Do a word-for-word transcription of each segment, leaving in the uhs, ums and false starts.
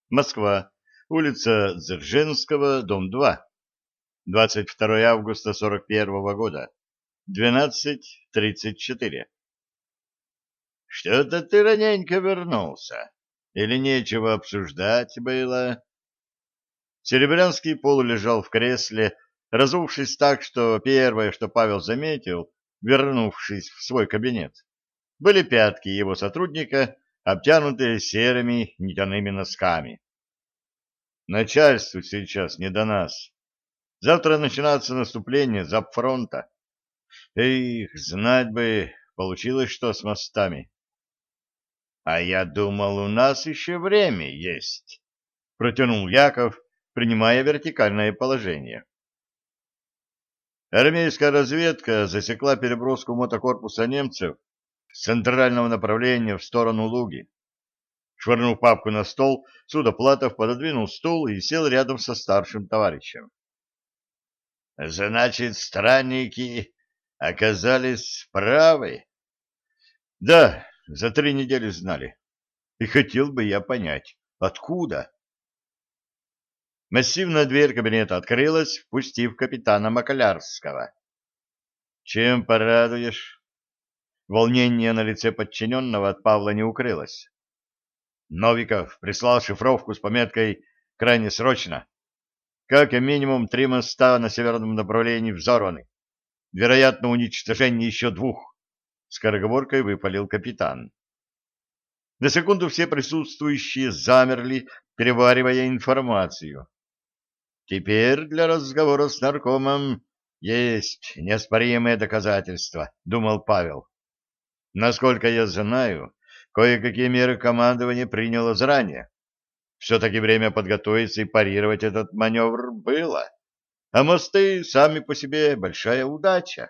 Москва. Улица Дзержинского, дом два. двадцать второе августа сорок первого года. двенадцать тридцать четыре. Что-то ты раненько вернулся. Или нечего обсуждать было? Серебрянский полулежал в кресле, разувшись так, что первое, что Павел заметил, вернувшись в свой кабинет, были пятки его сотрудника, обтянутые серыми нитяными носками. Начальству сейчас не до нас. Завтра начинается наступление запфронта. Эх, знать бы, получилось что с мостами. А я думал, у нас еще время есть, протянул Яков, принимая вертикальное положение. Армейская разведка засекла переброску мотокорпуса немцев с центрального направления в сторону Луги. Швырнув папку на стол, Судоплатов пододвинул стул и сел рядом со старшим товарищем. — Значит, странники оказались правы? — Да, за три недели знали. И хотел бы я понять, откуда? Массивная дверь кабинета открылась, впустив капитана Макалярского. — Чем порадуешь? Волнение на лице подчиненного от Павла не укрылось. Новиков прислал шифровку с пометкой «Крайне срочно». Как минимум три моста на северном направлении взорваны. Вероятно, уничтожение еще двух. Скороговоркой выпалил капитан. На секунду все присутствующие замерли, переваривая информацию. Теперь для разговора с наркомом есть неоспоримые доказательства, думал Павел. Насколько я знаю, кое-какие меры командование приняло заранее. Все-таки время подготовиться и парировать этот маневр было. А мосты сами по себе большая удача.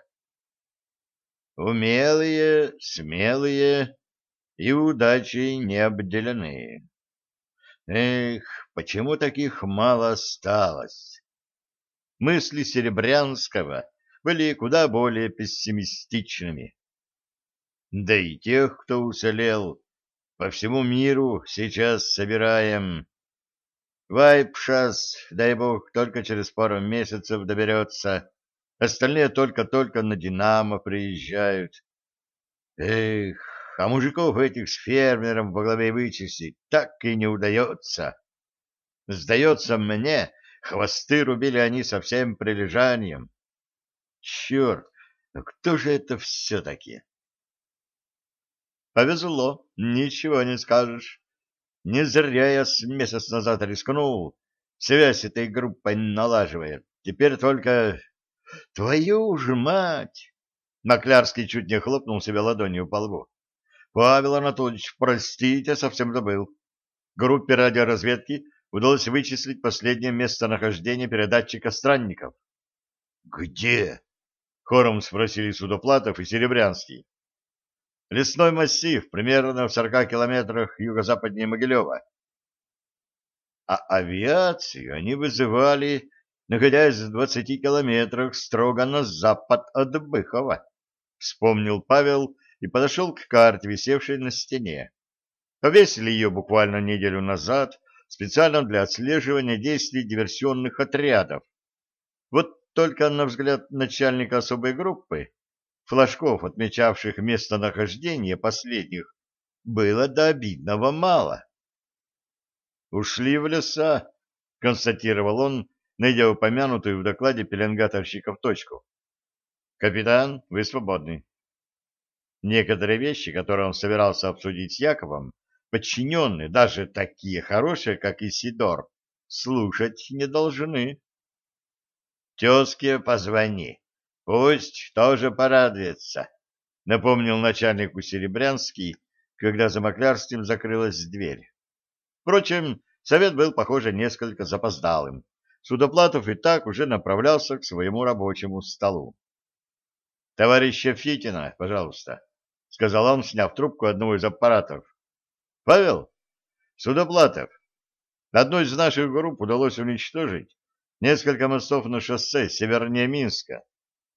Умелые, смелые и удачей не обделены. Эх, почему таких мало осталось? Мысли Серебрянского были куда более пессимистичными. Да и тех, кто уцелел, по всему миру сейчас собираем. Вайпшас, дай бог, только через пару месяцев доберется. Остальные только-только на «Динамо» приезжают. Эх, а мужиков этих с фермером во главе вычистить так и не удается. Сдается мне, хвосты рубили они со всем прилежанием. Черт, ну кто же это все-таки? Повезло, ничего не скажешь. Не зря я с месяц назад рискнул. Связь этой группой налаживает. Теперь только... Твою ж мать! Маклярский чуть не хлопнул себя ладонью по лбу. Павел Анатольевич, простите, совсем забыл. Группе радиоразведки удалось вычислить последнее местонахождение передатчика странников. Где? Хором спросили Судоплатов и Серебрянский. Лесной массив, примерно в сорока километрах юго-западнее Могилева. А авиацию они вызывали, находясь в двадцати километрах строго на запад от Быхова. Вспомнил Павел и подошел к карте, висевшей на стене. Повесили ее буквально неделю назад, специально для отслеживания действий диверсионных отрядов. Вот только, на взгляд начальника особой группы, флажков, отмечавших местонахождение последних, было до обидного мало. «Ушли в леса», — констатировал он, найдя упомянутую в докладе пеленгаторщиков точку. «Капитан, вы свободны». Некоторые вещи, которые он собирался обсудить с Яковом, подчиненные, даже такие хорошие, как Исидор, слушать не должны. «Тезке позвони, пусть тоже порадуется», — напомнил начальнику Серебрянский, когда за Маклярским закрылась дверь. Впрочем, совет был, похоже, несколько запоздалым. Судоплатов и так уже направлялся к своему рабочему столу. — Товарища Фитина, пожалуйста, — сказал он, сняв трубку одного из аппаратов. — Павел? Судоплатов. Одну из наших групп удалось уничтожить. Несколько мостов на шоссе севернее Минска.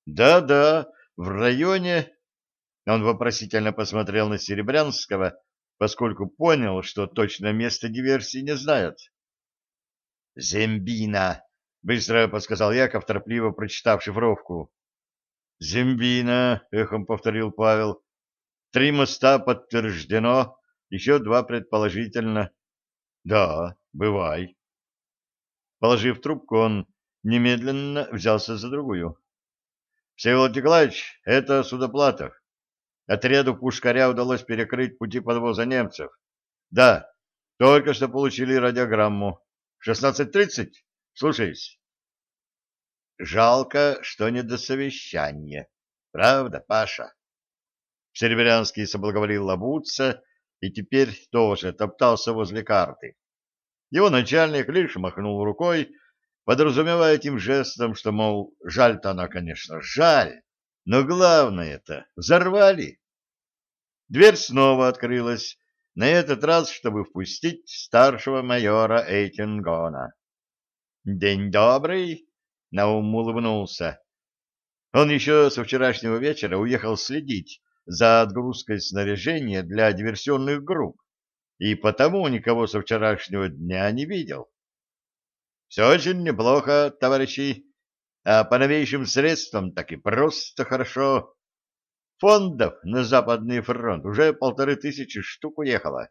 Да-да, в районе... Он вопросительно посмотрел на Серебрянского, поскольку понял, что точно место диверсии не знают. «Зембина!» — быстро подсказал Яков, торопливо прочитав шифровку. «Зембина!» — эхом повторил Павел. «Три моста подтверждено, еще два предположительно». «Да, бывай». Положив трубку, он немедленно взялся за другую. «Всеволод Николаевич, это Судоплатов. Отряду Пушкаря удалось перекрыть пути подвоза немцев. Да, только что получили радиограмму. шестнадцать тридцать? Слушаюсь». «Жалко, что не до совещания. Правда, Паша?» Серебрянский соблаговолил обуться и теперь тоже топтался возле карты. Его начальник лишь махнул рукой, подразумевая этим жестом, что, мол, жаль-то она, конечно, жаль, но главное-то взорвали. Дверь снова открылась, на этот раз, чтобы впустить старшего майора Эйтингона. «День добрый!» — Наум улыбнулся. Он еще со вчерашнего вечера уехал следить за отгрузкой снаряжения для диверсионных групп, и потому никого со вчерашнего дня не видел. «Все очень неплохо, товарищи, а по новейшим средствам так и просто хорошо. Фондов на Западный фронт уже полторы тысячи штук уехало».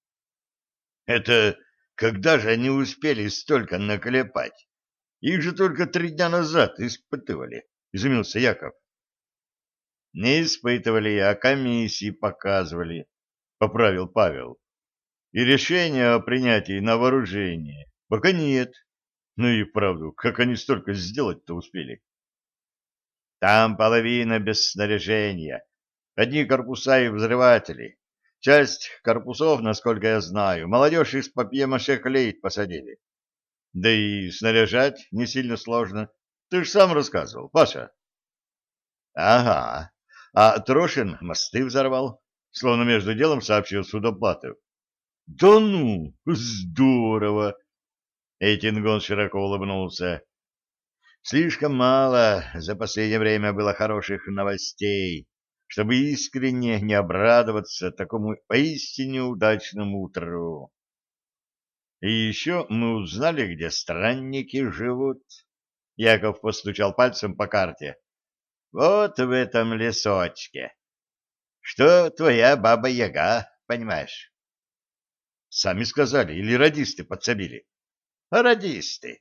«Это когда же они успели столько наклепать? Их же только три дня назад испытывали», — изумился Яков. «Не испытывали, а комиссии показывали», — поправил Павел. «И решения о принятии на вооружение пока нет. Ну и правду, как они столько сделать-то успели?» «Там половина без снаряжения, одни корпуса и взрыватели. Часть корпусов, насколько я знаю, молодежь из папье-маше клеить посадили. Да и снаряжать не сильно сложно. Ты ж сам рассказывал, Паша». «Ага. А Трошин мосты взорвал», — словно между делом сообщил Судоплатов. «Да ну, здорово!» Эйтингон широко улыбнулся. «Слишком мало за последнее время было хороших новостей, чтобы искренне не обрадоваться такому поистине удачному утру. И еще мы узнали, где странники живут». Яков постучал пальцем по карте. «Вот в этом лесочке. Что твоя баба-яга, понимаешь?» «Сами сказали, или радисты подсобили?» «Радисты».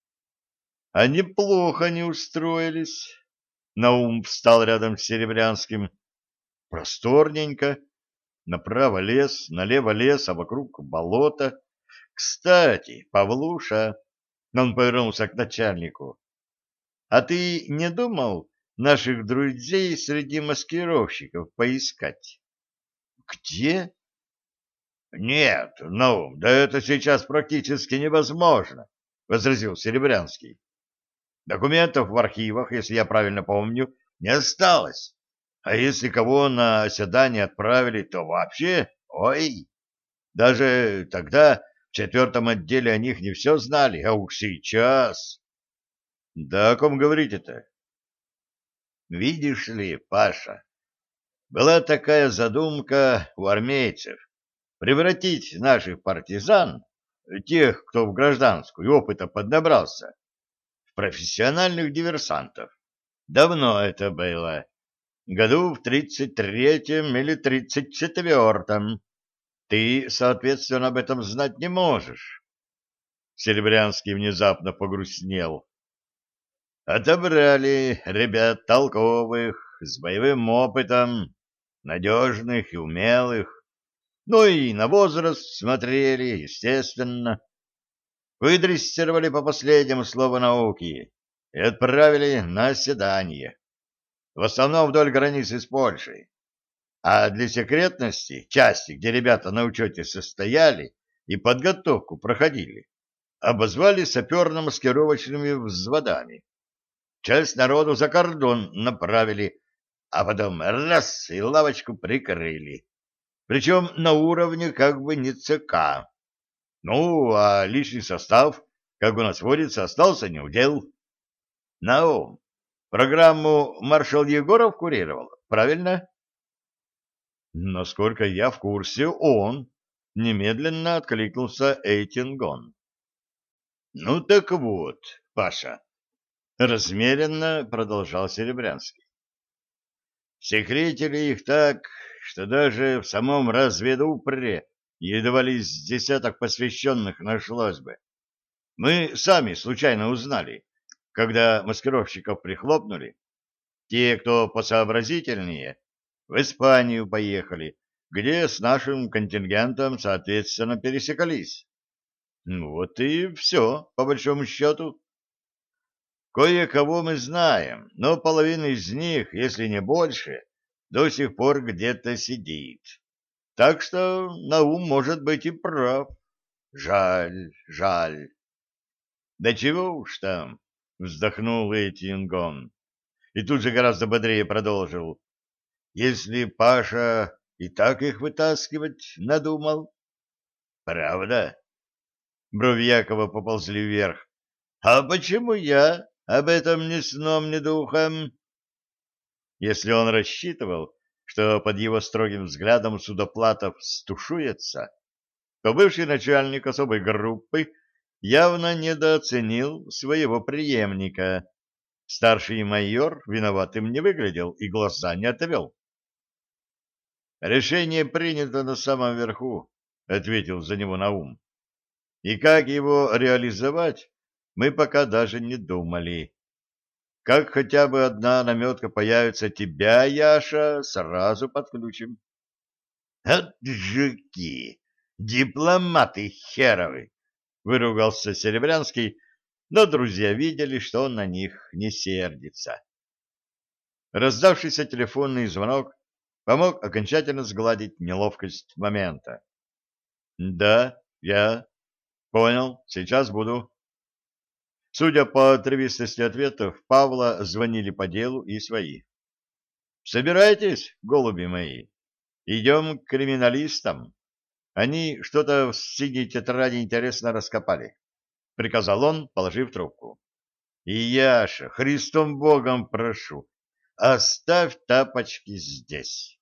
«А неплохо не устроились». Наум встал рядом с Серебрянским. «Просторненько. Направо лес, налево лес, а вокруг болото. Кстати, Павлуша...» Он повернулся к начальнику. «А ты не думал наших друзей среди маскировщиков поискать?» «Где?» «Нет, ну, да это сейчас практически невозможно», — возразил Серебрянский. «Документов в архивах, если я правильно помню, не осталось. А если кого на оседание отправили, то вообще, ой, даже тогда в четвертом отделе о них не все знали, а уж сейчас...» «Да о ком говорите-то?» «Видишь ли, Паша, была такая задумка у армейцев превратить наших партизан, тех, кто в гражданскую опыта поднабрался, в профессиональных диверсантов. Давно это было. Году в тридцать третьем или тридцать четвертом. Ты, соответственно, об этом знать не можешь». Серебрянский внезапно погрустнел. «Отобрали ребят толковых, с боевым опытом, надежных и умелых. Ну и на возраст смотрели, естественно. Выдрессировали по последнему слову науки и отправили на оседание. В основном вдоль границы с Польшей. А для секретности части, где ребята на учете состояли и подготовку проходили, обозвали саперно-маскировочными взводами. Часть народу за кордон направили, а потом раз и лавочку прикрыли. Причем на уровне как бы не ЦК. Ну, а лишний состав, как у нас водится, остался неудел. Наум, программу маршал Егоров курировал, правильно? Насколько я в курсе, он. Немедленно откликнулся Эйтингон. Ну так вот, Паша, размеренно продолжал Серебрянский. Секретили их так, что даже в самом разведупре едва ли с десяток посвященных нашлось бы. Мы сами случайно узнали, когда маскировщиков прихлопнули. Те, кто посообразительнее, в Испанию поехали, где с нашим контингентом, соответственно, пересекались. Ну вот и все, по большому счету. Кое-кого мы знаем, но половина из них, если не больше, до сих пор где-то сидит. Так что Наум может быть и прав. Жаль, жаль. Да чего уж там, вздохнул Эйтингон. И тут же гораздо бодрее продолжил. Если Паша и так их вытаскивать надумал. Правда? Брови Якова поползли вверх. А почему я об этом ни сном, ни духом? Если он рассчитывал, что под его строгим взглядом Судоплатов стушуется, то бывший начальник особой группы явно недооценил своего преемника. Старший майор виноватым не выглядел и глаза не отвел. «Решение принято на самом верху», — ответил за него Наум. «И как его реализовать, мы пока даже не думали. Как хотя бы одна наметка появится тебя, Яша, сразу подключим». «От жуки! Дипломаты херовы!» — выругался Серебрянский, но друзья видели, что он на них не сердится. Раздавшийся телефонный звонок помог окончательно сгладить неловкость момента. «Да, я. Понял, сейчас буду». Судя по отрывистости ответов, Павла звонили по делу и свои. «Собирайтесь, голуби мои, идем к криминалистам. Они что-то в синей тетради интересно раскопали», — приказал он, положив трубку. «И, Яша, Христом Богом прошу, оставь тапочки здесь».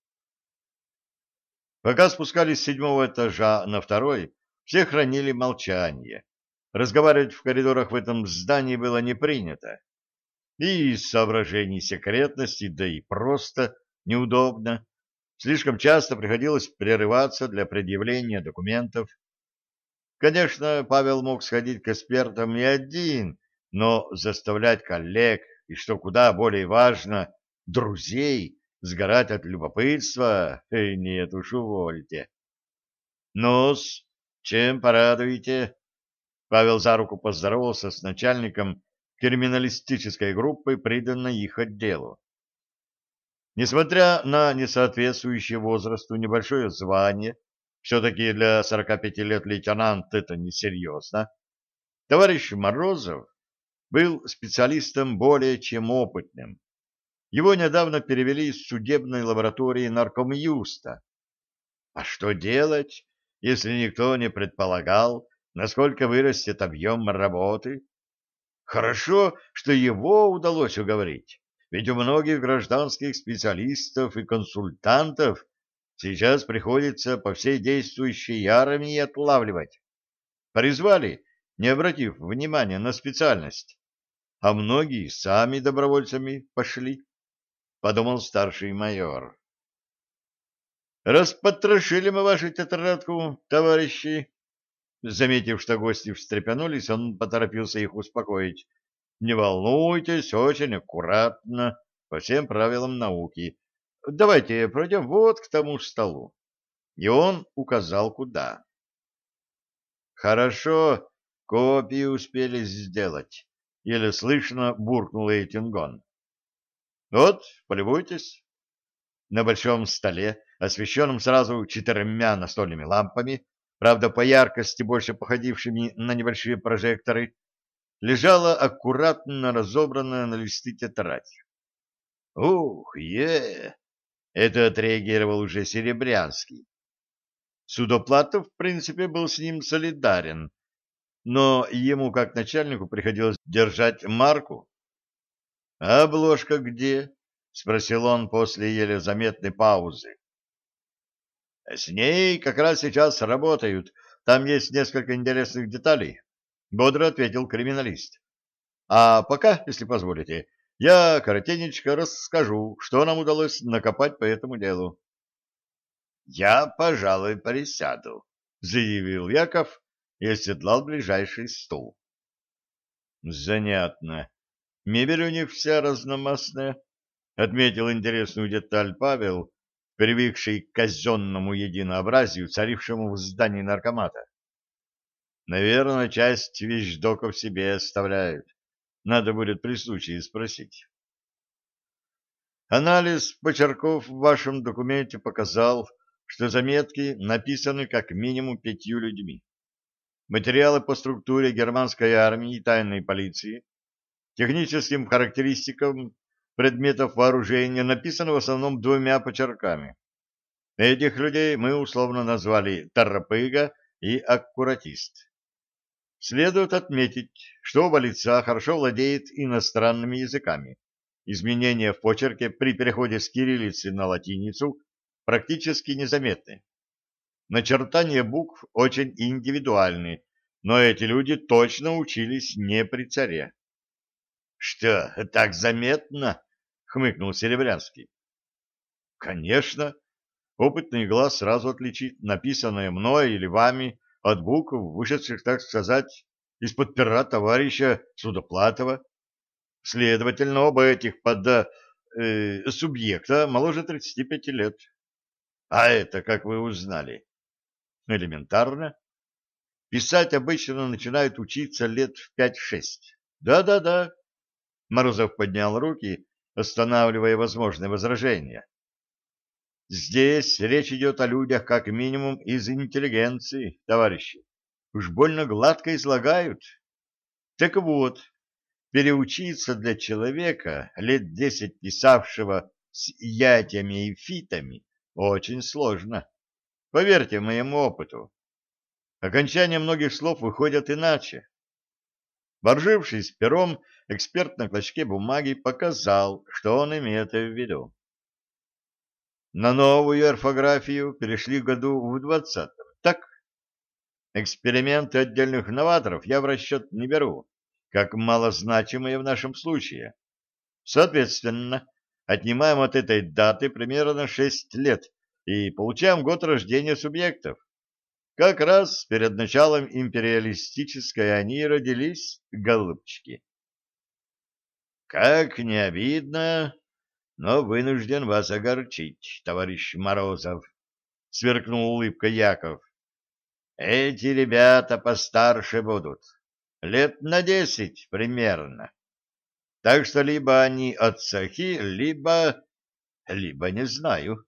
Пока спускались с седьмого этажа на второй, все хранили молчание. Разговаривать в коридорах в этом здании было не принято. И из соображений секретности, да и просто неудобно. Слишком часто приходилось прерываться для предъявления документов. Конечно, Павел мог сходить к экспертам и один, но заставлять коллег, и, что куда более важно, друзей, сгорать от любопытства, э, нет уж, увольте. Ну-с, чем порадуете? Павел за руку поздоровался с начальником криминалистической группы, приданной их отделу. Несмотря на несоответствующее возрасту небольшое звание, все-таки для сорока пяти лет лейтенант это несерьезно, товарищ Морозов был специалистом более чем опытным. Его недавно перевели из судебной лаборатории наркомюста. А что делать, если никто не предполагал, насколько вырастет объем работы? Хорошо, что его удалось уговорить, ведь у многих гражданских специалистов и консультантов сейчас приходится по всей действующей армии отлавливать. Призвали, не обратив внимания на специальность, а многие сами добровольцами пошли, — подумал старший майор. «Распотрошили мы вашу тетрадку, товарищи». Заметив, что гости встрепенулись, он поторопился их успокоить. «Не волнуйтесь, очень аккуратно, по всем правилам науки. Давайте пройдем вот к тому столу». И он указал, куда. «Хорошо, копии успели сделать», — еле слышно буркнул Эйтингон. «Вот, полюбуйтесь». На большом столе, освещенном сразу четырьмя настольными лампами, правда, по яркости больше походившими на небольшие прожекторы, лежала аккуратно разобранная на листы тетрадь. «Ух, е!» — это отреагировал уже Серебрянский. Судоплатов, в принципе, был с ним солидарен, но ему, как начальнику, приходилось держать марку. «А обложка где?» — спросил он после еле заметной паузы. С ней как раз сейчас работают. Там есть несколько интересных деталей, — бодро ответил криминалист. А пока, если позволите, я коротенечко расскажу, что нам удалось накопать по этому делу. — Я, пожалуй, присяду, — заявил Яков и оседлал ближайший стул. — Занятно. Мебель у них вся разномастная, — отметил интересную деталь Павел, привыкший к казенному единообразию, царившему в здании наркомата. Наверное, часть вещдоков себе оставляют. Надо будет при случае спросить. Анализ почерков в вашем документе показал, что заметки написаны как минимум пятью людьми. Материалы по структуре германской армии и тайной полиции, техническим характеристикам предметов вооружения написаны в основном двумя почерками. Этих людей мы условно назвали торопыга и аккуратист. Следует отметить, что оба лица хорошо владеют иностранными языками. Изменения в почерке при переходе с кириллицы на латиницу практически незаметны. Начертания букв очень индивидуальны, но эти люди точно учились не при царе. — Что, так заметно? — хмыкнул Серебрянский. — Конечно. Опытный глаз сразу отличит написанное мной или вами от букв, вышедших, так сказать, из-под пера товарища Судоплатова. Следовательно, оба этих пода э, субъекта моложе тридцати пяти лет. А это, как вы узнали? Элементарно. Писать обычно начинают учиться лет в пять-шесть. Да-да-да. Морозов поднял руки, останавливая возможные возражения. Здесь речь идет о людях как минимум из интеллигенции, товарищи. Уж больно гладко излагают. Так вот, переучиться для человека, лет десять писавшего с ятями и фитами, очень сложно. Поверьте моему опыту. Окончания многих слов выходят иначе. Вооружившись пером, эксперт на клочке бумаги показал, что он имеет в виду. На новую орфографию перешли году в двадцатом. Так, эксперименты отдельных новаторов я в расчет не беру, как малозначимые в нашем случае. Соответственно, отнимаем от этой даты примерно шесть лет и получаем год рождения субъектов. Как раз перед началом империалистической они и родились, голубчики. Как не обидно, но вынужден вас огорчить, товарищ Морозов, — сверкнул улыбкой Яков. Эти ребята постарше будут, лет на десять примерно. Так что либо они отцахи, либо... либо не знаю.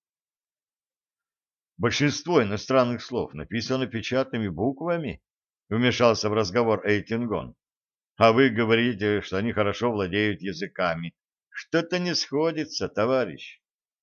Большинство иностранных слов написано печатными буквами, — вмешался в разговор Эйтингон. А вы говорите, что они хорошо владеют языками. Что-то не сходится, товарищ.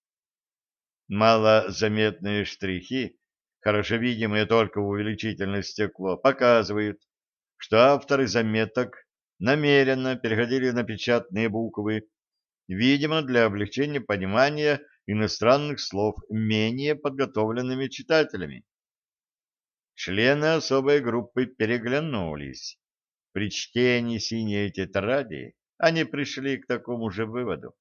Малозаметные штрихи, хорошо видимые только в увеличительное стекло, показывают, что авторы заметок намеренно переходили на печатные буквы, видимо, для облегчения понимания иностранных слов менее подготовленными читателями. Члены особой группы переглянулись. При чтении «Синей тетради» они пришли к такому же выводу.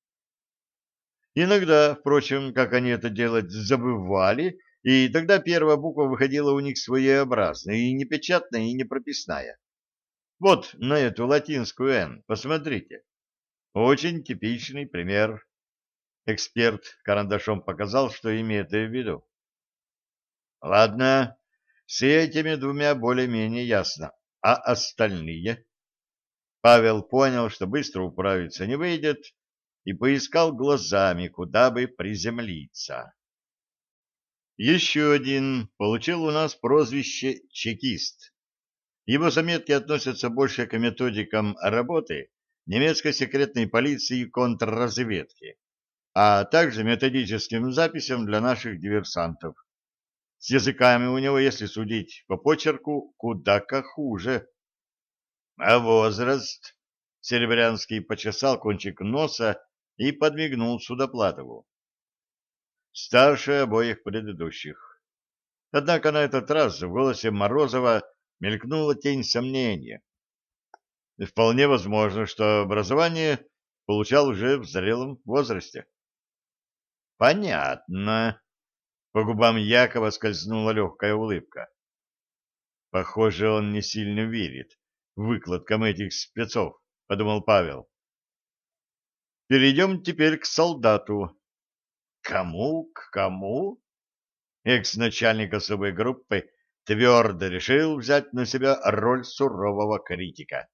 Иногда, впрочем, как они это делать забывали, и тогда первая буква выходила у них своеобразная, и не печатная, и не прописная. Вот на эту латинскую «Н» посмотрите. Очень типичный пример. Эксперт карандашом показал, что имеет в виду. Ладно, с этими двумя более-менее ясно. А остальные? Павел понял, что быстро управиться не выйдет, и поискал глазами, куда бы приземлиться. Еще один получил у нас прозвище «чекист». Его заметки относятся больше к методикам работы немецкой секретной полиции и контрразведки, а также методическим записям для наших диверсантов. С языками у него, если судить по почерку, куда как хуже. А возраст? Серебрянский почесал кончик носа и подмигнул Судоплатову. старше обоих предыдущих. Однако на этот раз в голосе Морозова мелькнула тень сомнения. И вполне возможно, что образование получал уже в зрелом возрасте. Понятно. По губам Якова скользнула легкая улыбка. Похоже, он не сильно верит выкладкам этих спецов, подумал Павел. Перейдем теперь к солдату. Кому? К кому? Экс-начальник особой группы твердо решил взять на себя роль сурового критика.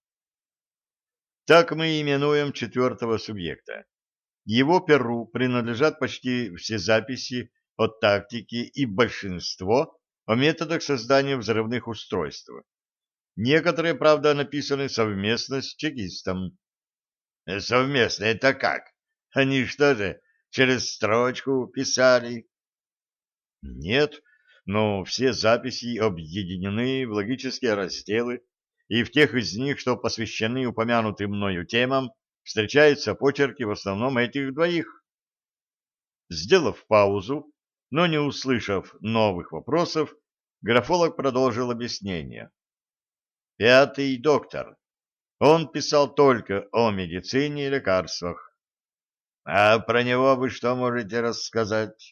Так мы именуем четвертого субъекта. Его перу принадлежат почти все записи о тактике и большинство о методах создания взрывных устройств. Некоторые, правда, написаны совместно с чекистом. Совместно это как? Они что же, через строчку писали? Нет, но все записи объединены в логические разделы, и в тех из них, что посвящены упомянутым мною темам, встречаются почерки в основном этих двоих. Сделав паузу, но не услышав новых вопросов, графолог продолжил объяснение. Пятый доктор. Он писал только о медицине и лекарствах. А про него вы что можете рассказать?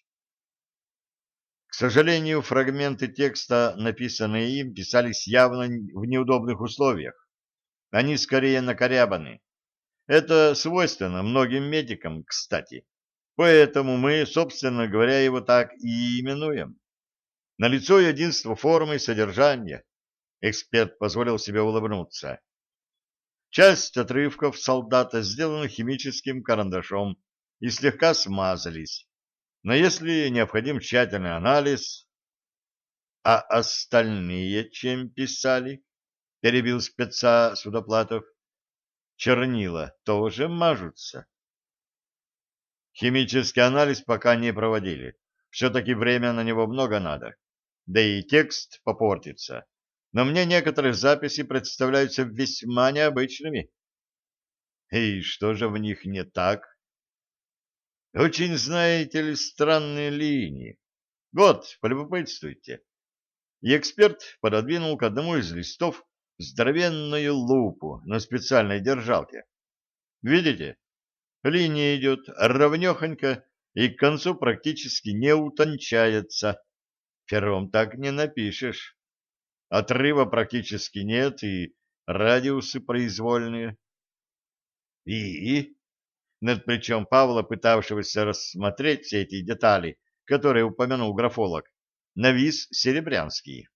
К сожалению, фрагменты текста, написанные им, писались явно в неудобных условиях. Они скорее накорябаны. Это свойственно многим медикам, кстати. Поэтому мы, собственно говоря, его так и именуем. Налицо единство формы и содержания. Эксперт позволил себе улыбнуться. Часть отрывков солдата сделана химическим карандашом и слегка смазались. Но если необходим тщательный анализ... — А остальные чем писали? — перебил спеца Судоплатов. — Чернила тоже мажутся. Химический анализ пока не проводили. Все-таки время на него много надо. Да и текст попортится. Но мне некоторые записи представляются весьма необычными. И что же в них не так? Очень, знаете ли, странные линии. Вот, полюбопытствуйте. И эксперт пододвинул к одному из листов здоровенную лупу на специальной держалке. Видите? Линия идет ровнехонько и к концу практически не утончается. Пером так не напишешь. Отрыва практически нет, и радиусы произвольные. И над плечом Павла, пытавшегося рассмотреть все эти детали, которые упомянул графолог, навис Серебрянский.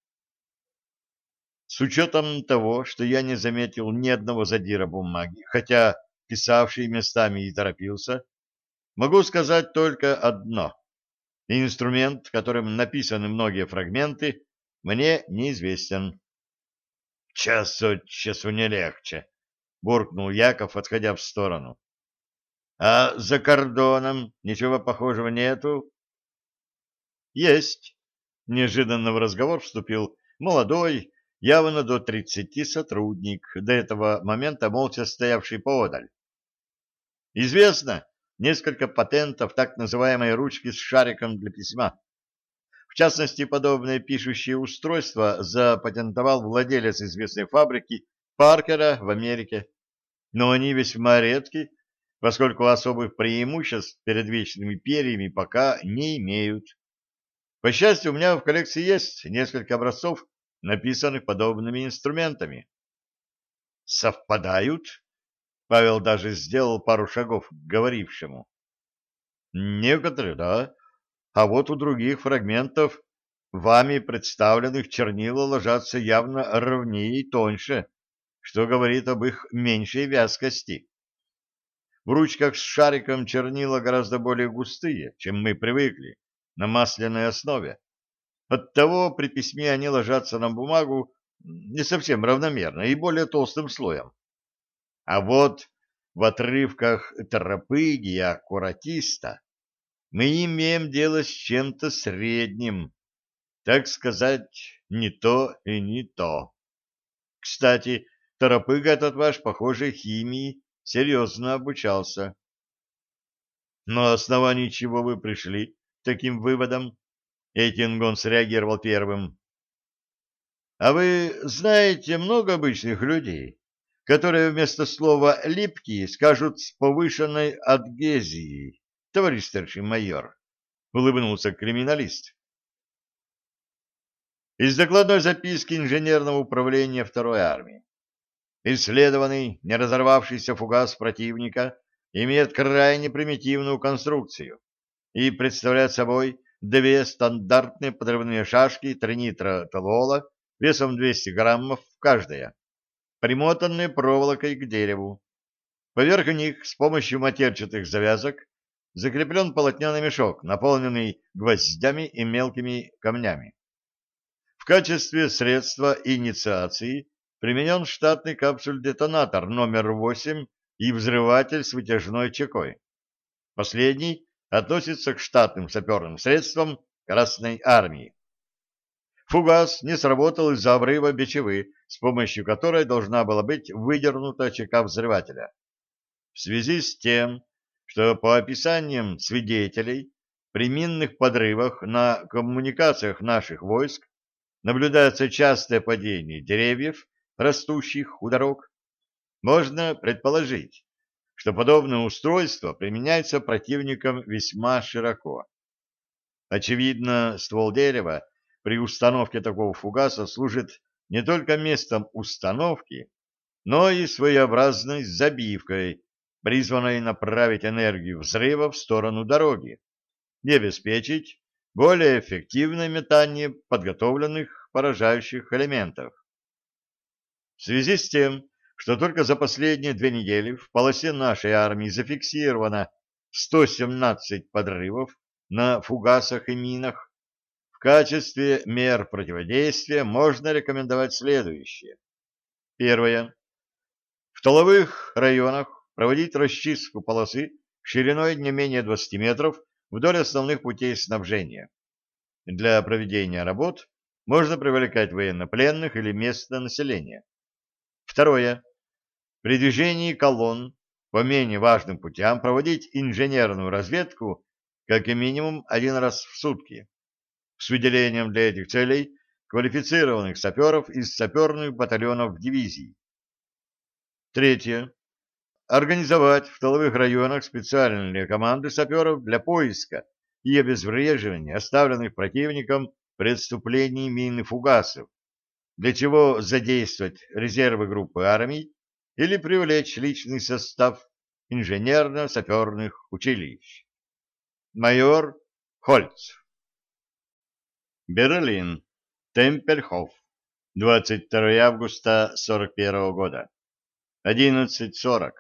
С учетом того, что я не заметил ни одного задира бумаги, хотя писавший местами и торопился, могу сказать только одно. Инструмент, которым написаны многие фрагменты, мне неизвестен. — Час от часу не легче, — буркнул Яков, отходя в сторону. — А за кордоном ничего похожего нету? — Есть. Неожиданно в разговор вступил молодой, явно до тридцати сотрудник, до этого момента молча стоявший поодаль. Известно несколько патентов так называемой ручки с шариком для письма. В частности, подобное пишущее устройство запатентовал владелец известной фабрики Паркера в Америке. Но они весьма редки, поскольку особых преимуществ перед вечными перьями пока не имеют. По счастью, у меня в коллекции есть несколько образцов, написанных подобными инструментами. Совпадают? Павел даже сделал пару шагов к говорившему. Некоторые, да. А вот у других фрагментов вами представленных чернила ложатся явно ровнее и тоньше, что говорит об их меньшей вязкости. В ручках с шариком чернила гораздо более густые, чем мы привыкли, на масляной основе. Оттого при письме они ложатся на бумагу не совсем равномерно и более толстым слоем. А вот в отрывках Торопыги и Аккуратиста мы имеем дело с чем-то средним, так сказать, не то и не то. Кстати, Торопыга этот ваш, похоже, химии серьезно обучался. На основании чего вы пришли таким выводом. Эйтингон среагировал первым. А вы знаете много обычных людей, которые вместо слова «липкий» скажут с повышенной адгезией, товарищ старший майор? — улыбнулся криминалист. Из докладной записки инженерного управления второй армии. Исследованный, не разорвавшийся фугас противника имеет крайне примитивную конструкцию и представляет собой две стандартные подрывные шашки тринитротолуола весом двести граммов каждая, примотанные проволокой к дереву. Поверх них с помощью матерчатых завязок закреплен полотняный мешок, наполненный гвоздями и мелкими камнями. В качестве средства инициации применен штатный капсуль-детонатор номер восемь и взрыватель с вытяжной чекой. Последний относится к штатным саперным средствам Красной Армии. Фугас не сработал из-за обрыва бичевы, с помощью которой должна была быть выдернута чека взрывателя. В связи с тем, что по описаниям свидетелей при минных подрывах на коммуникациях наших войск наблюдается частое падение деревьев, растущих у дорог, можно предположить, что подобное устройство применяется противником весьма широко. Очевидно, ствол дерева при установке такого фугаса служит не только местом установки, но и своеобразной забивкой, призванной направить энергию взрыва в сторону дороги и обеспечить более эффективное метание подготовленных поражающих элементов. В связи с тем, что только за последние две недели в полосе нашей армии зафиксировано сто семнадцать подрывов на фугасах и минах, в качестве мер противодействия можно рекомендовать следующее. Первое. В тыловых районах проводить расчистку полосы шириной не менее двадцати метров вдоль основных путей снабжения. Для проведения работ можно привлекать военнопленных или местное население. Второе. При движении колонн по менее важным путям проводить инженерную разведку как минимум один раз в сутки, с выделением для этих целей квалифицированных саперов из саперных батальонов дивизий. Третье. Организовать в тыловых районах специальные команды саперов для поиска и обезвреживания оставленных противником преступлений мин и фугасов, для чего задействовать резервы группы армий или привлечь личный состав инженерно-саперных училищ. Майор Хольц. Берлин. Темпельхоф. двадцать второго августа сорок первого года. одиннадцать сорок.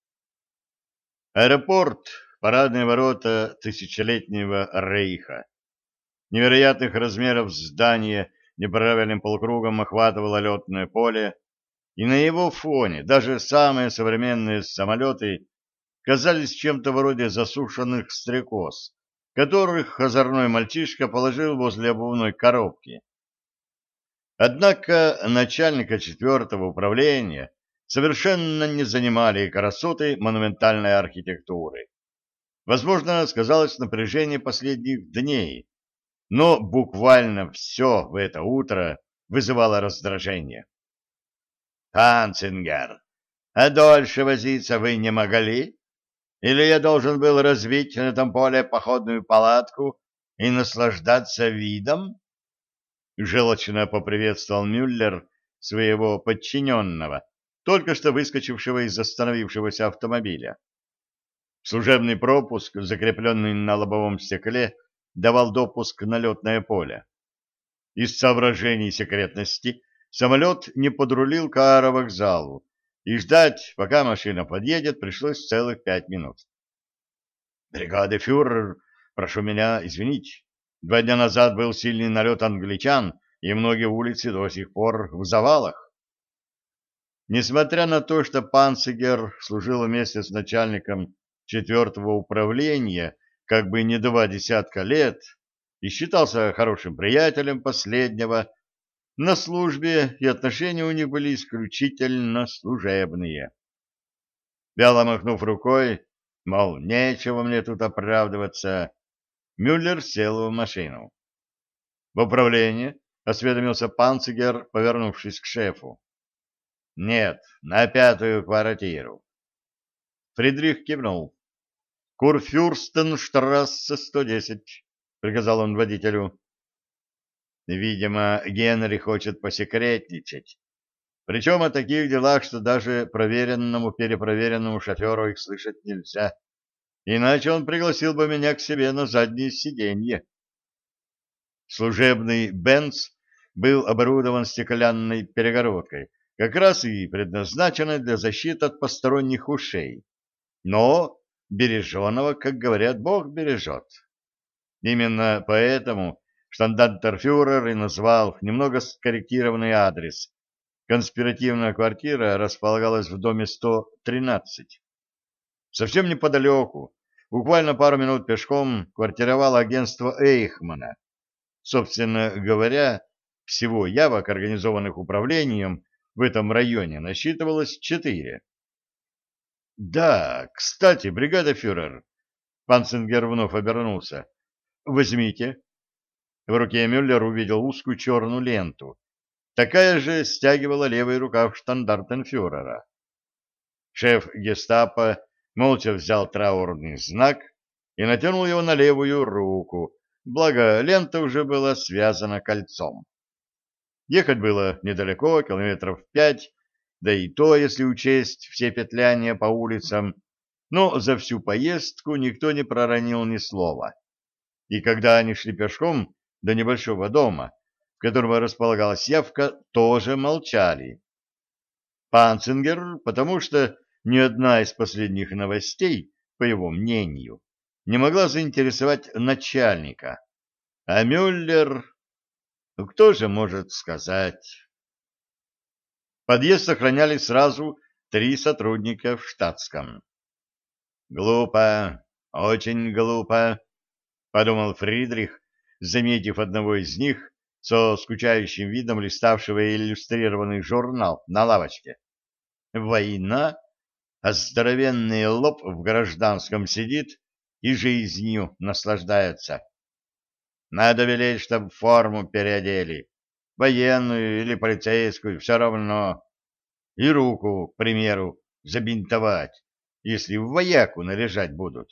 Аэропорт, парадные ворота тысячелетнего рейха. Невероятных размеров здание неправильным полукругом охватывало летное поле, и на его фоне даже самые современные самолеты казались чем-то вроде засушенных стрекоз, которых озорной мальчишка положил возле обувной коробки. Однако начальника четвертого управления совершенно не занимали красоты монументальной архитектуры. Возможно, сказалось напряжение последних дней, но буквально все в это утро вызывало раздражение. «Ханцингер, а дольше возиться вы не могли? Или я должен был развить на этом поле походную палатку и наслаждаться видом?» Желчно поприветствовал Мюллер своего подчиненного, только что выскочившего из остановившегося автомобиля. Служебный пропуск, закрепленный на лобовом стекле, давал допуск на летное поле. Из соображений секретности самолет не подрулил к аэровокзалу, и ждать, пока машина подъедет, пришлось целых пять минут. «Бригада фюрер, прошу меня извинить. Два дня назад был сильный налет англичан, и многие улицы до сих пор в завалах». Несмотря на то, что Панцигер служил вместе с начальником четвертого управления как бы не два десятка лет и считался хорошим приятелем последнего, на службе и отношения у них были исключительно служебные. Вяло махнув рукой, мол, нечего мне тут оправдываться, Мюллер сел в машину. «В управление?» — осведомился Панцигер, повернувшись к шефу. «Нет, на пятую квартиру». Фридрих кивнул. «Курфюрстенштрассе сто десять», — приказал он водителю. Видимо, Генри хочет посекретничать. Причем о таких делах, что даже проверенному, перепроверенному шоферу их слышать нельзя. Иначе он пригласил бы меня к себе на заднее сиденье. Служебный «Бенц» был оборудован стеклянной перегородкой, как раз и предназначенной для защиты от посторонних ушей. Но береженого, как говорят, Бог бережет. Именно поэтому штандартенфюрер и назвал немного скорректированный адрес. Конспиративная квартира располагалась в доме сто тринадцать. Совсем неподалеку, буквально пару минут пешком, квартировало агентство Эйхмана. Собственно говоря, всего явок, организованных управлением, в этом районе насчитывалось четыре. «Да, кстати, бригада-фюрер», — Панцингер вновь обернулся, — «возьмите». В руке Мюллер увидел узкую черную ленту. Такая же стягивала левый рукав штандартенфюрера. Шеф гестапо молча взял траурный знак и натянул его на левую руку, благо лента уже была связана кольцом. Ехать было недалеко, километров пять, да и то, если учесть все петляния по улицам, но за всю поездку никто не проронил ни слова. И когда они шли пешком до небольшого дома, в котором располагалась явка, тоже молчали. Панцингер, потому что ни одна из последних новостей, по его мнению, не могла заинтересовать начальника. А Мюллер... Ну, кто же может сказать? Подъезд охраняли сразу три сотрудника в штатском. «Глупо, очень глупо», — подумал Фридрих, заметив одного из них со скучающим видом листавшего иллюстрированный журнал на лавочке. «Война, а здоровенный лоб в гражданском сидит и жизнью наслаждается. Надо велеть, чтобы форму переодели, военную или полицейскую, все равно. И руку, к примеру, забинтовать, если в вояку наряжать будут».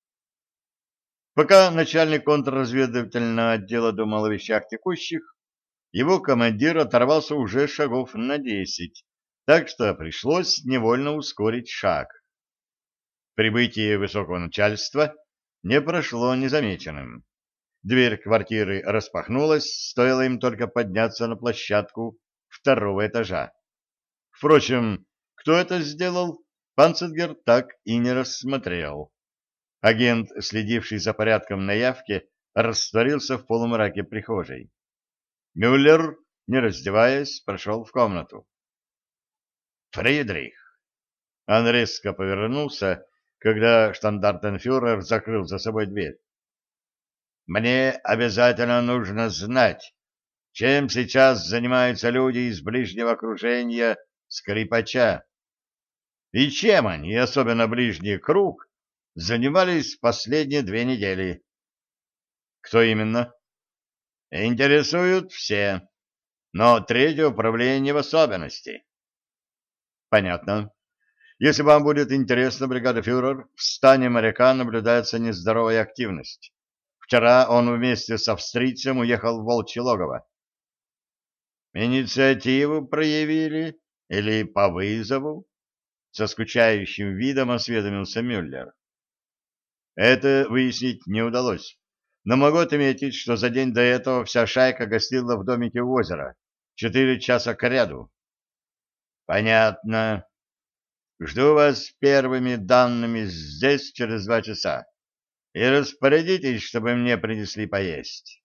Пока начальник контрразведывательного отдела думал о вещах текущих, его командир оторвался уже шагов на десять, так что пришлось невольно ускорить шаг. Прибытие высокого начальства не прошло незамеченным. Дверь квартиры распахнулась, стоило им только подняться на площадку второго этажа. Впрочем, кто это сделал, Панцингер так и не рассмотрел. Агент, следивший за порядком на явке, растворился в полумраке прихожей. Мюллер, не раздеваясь, прошел в комнату. «Фридрих!» Он резко повернулся, когда штандартенфюрер закрыл за собой дверь. «Мне обязательно нужно знать, чем сейчас занимаются люди из ближнего окружения скрипача. И чем они, особенно ближний круг, занимались последние две недели?» «Кто именно?» «Интересуют все, но третье управление в особенности». «Понятно. Если вам будет интересно, бригада-фюрер, в стане моряка наблюдается нездоровая активность. Вчера он вместе с австрийцем уехал в Волчье логово». «Инициативу проявили или по вызову?» Со скучающим видом осведомился Мюллер. «Это выяснить не удалось, но могу отметить, что за день до этого вся шайка гостила в домике у озера, четыре часа кряду». «Понятно. Жду вас первыми данными здесь через два часа. И распорядитесь, чтобы мне принесли поесть».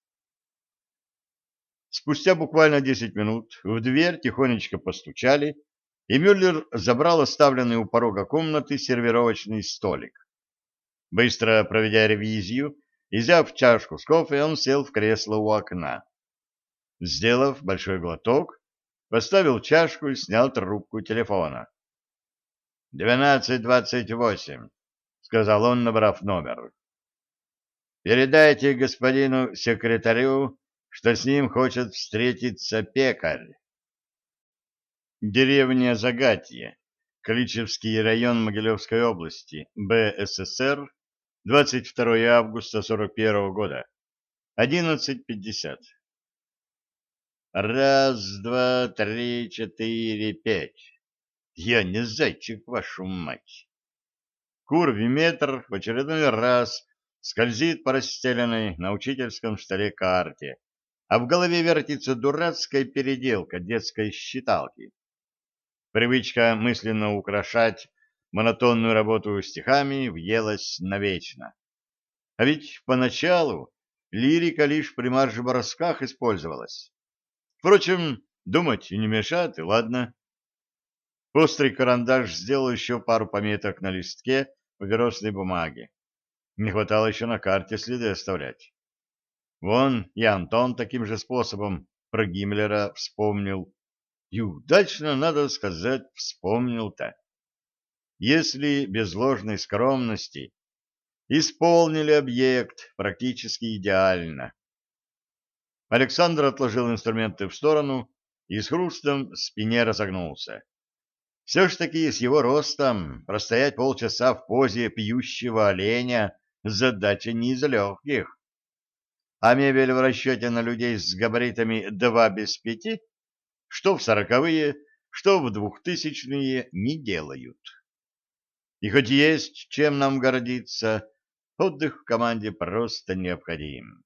Спустя буквально десять минут в дверь тихонечко постучали, и Мюллер забрал оставленный у порога комнаты сервировочный столик. Быстро проведя ревизию и взяв чашку с кофе, он сел в кресло у окна. Сделав большой глоток, поставил чашку и снял трубку телефона. «Двенадцать двадцать восемь», — сказал он, набрав номер. Передайте господину секретарю, что с ним хочет встретиться пекарь. Деревня Загатье, Кличевский район Могилевской области, БССР, двадцать второе августа сорок первого года, одиннадцать пятьдесят. Раз, два, три, четыре, пять. Я не зайчик, вашу мать. Курвиметр в очередной раз скользит по расстеленной на учительском столе карте, а в голове вертится дурацкая переделка детской считалки. Привычка мысленно украшать монотонную работу стихами въелась навечно. А ведь поначалу лирика лишь при марш-бросках использовалась. Впрочем, думать и не мешает, и ладно. Острый карандаш сделал еще пару пометок на листке папиросной бумаги. Не хватало еще на карте следы оставлять. Вон и Антон таким же способом про Гиммлера вспомнил. И удачно, надо сказать, вспомнил-то. Если без ложной скромности, исполнили объект практически идеально. Александр отложил инструменты в сторону и с хрустом в спине разогнулся. Все ж таки с его ростом простоять полчаса в позе пьющего оленя задача не из легких. А мебель в расчете на людей с габаритами два без пяти, что в сороковые, что в двухтысячные, не делают. И хоть есть чем нам гордиться, отдых в команде просто необходим.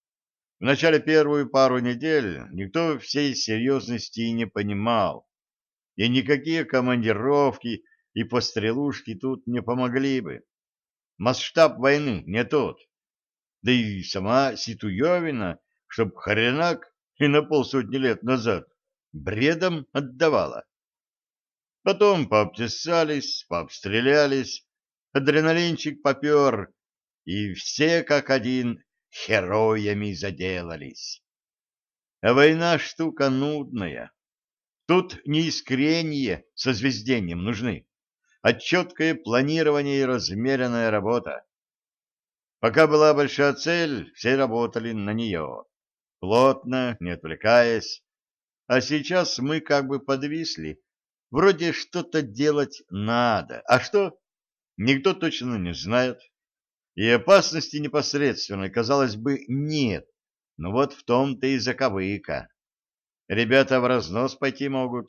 В начале первую пару недель никто всей серьезности и не понимал, и никакие командировки и пострелушки тут не помогли бы. Масштаб войны не тот. Да и сама Ситуевина, чтоб хренак и на полсотни лет назад, бредом отдавала. Потом пообтесались, пообстрелялись, адреналинчик попер, и все как один героями заделались. А война штука нудная. Тут не искренние со звездением нужны, а четкое планирование и размеренная работа. Пока была большая цель, все работали на нее, плотно, не отвлекаясь, а сейчас мы как бы подвисли. Вроде что-то делать надо, а что? Никто точно не знает. И опасности непосредственной, казалось бы, нет. Но вот в том-то и заковыка. Ребята в разнос пойти могут.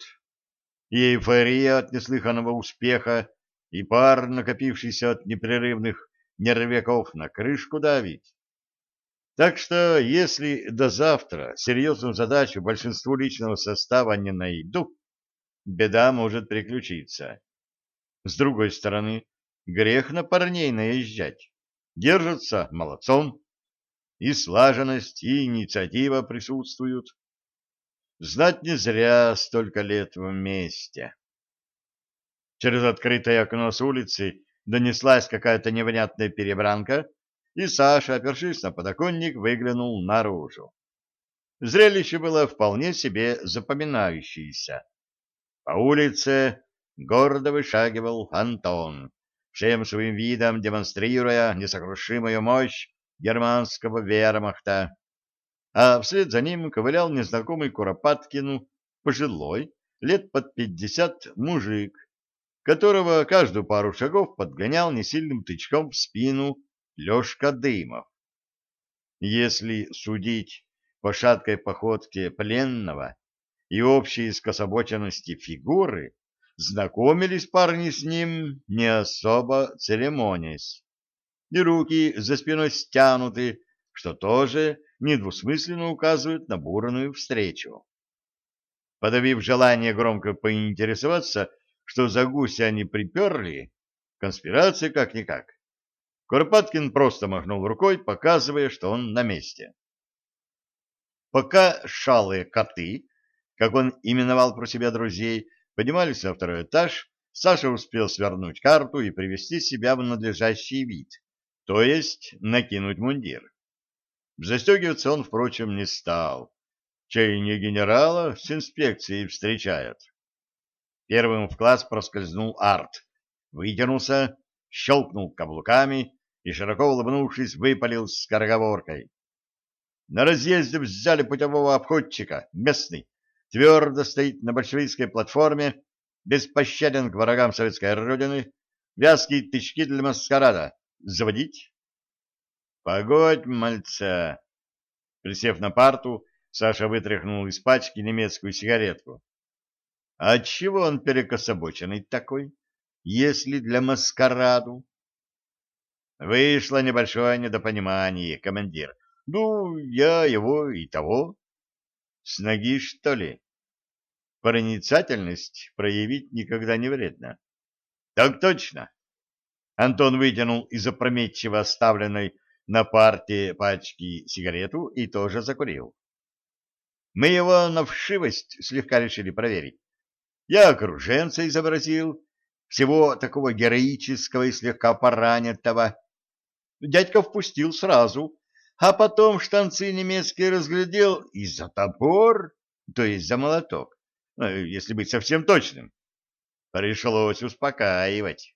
И эйфория от неслыханного успеха, и пар, накопившийся от непрерывных нервяков, на крышку давить. Так что, если до завтра серьезную задачу большинству личного состава не найду, беда может приключиться. С другой стороны, грех на парней наезжать. Держатся молодцом, и слаженность, и инициатива присутствуют. Знать не зря столько лет вместе. Через открытое окно с улицы донеслась какая-то невнятная перебранка, и Саша, опершись на подоконник, выглянул наружу. Зрелище было вполне себе запоминающееся. По улице гордо вышагивал Антон, всем своим видом демонстрируя несокрушимую мощь германского вермахта, а вслед за ним ковылял незнакомый Куропаткину пожилой, лет под пятьдесят мужик, которого каждую пару шагов подгонял несильным тычком в спину Лешка Дымов. Если судить по шаткой походке пленного и общей скособоченности фигуры, знакомились парни с ним, не особо церемонясь. И руки за спиной стянуты, что тоже недвусмысленно указывает на бурную встречу. Подавив желание громко поинтересоваться, что за гуся они приперли, конспирация как-никак, Куропаткин просто махнул рукой, показывая, что он на месте. Пока шалые коты, как он именовал про себя друзей, поднимались на второй этаж, Саша успел свернуть карту и привести себя в надлежащий вид, то есть накинуть мундир. Застегиваться он, впрочем, не стал. Чей не генерала с инспекцией встречает. Первым в класс проскользнул Арт, вытянулся, щелкнул каблуками и, широко улыбнувшись, выпалил скороговоркой. На разъезде взяли путевого обходчика, местный, твердо стоит на большевистской платформе, беспощаден к врагам советской родины, вязкие тычки для маскарада. Заводить? Погодь, мальца! Присев на парту, Саша вытряхнул из пачки немецкую сигаретку. А отчего он перекособоченный такой, если для маскараду? Вышло небольшое недопонимание, командир. Ну, я его и того. С ноги, что ли? Проницательность проявить никогда не вредно. Так точно. Антон вытянул из опрометчиво оставленной на парте пачки сигарету и тоже закурил. Мы его на вшивость слегка решили проверить. Я окруженца изобразил, всего такого героического и слегка поранятого. Дядька впустил сразу, а потом штанцы немецкие разглядел и за топор, то есть за молоток, если быть совсем точным. Пришлось успокаивать.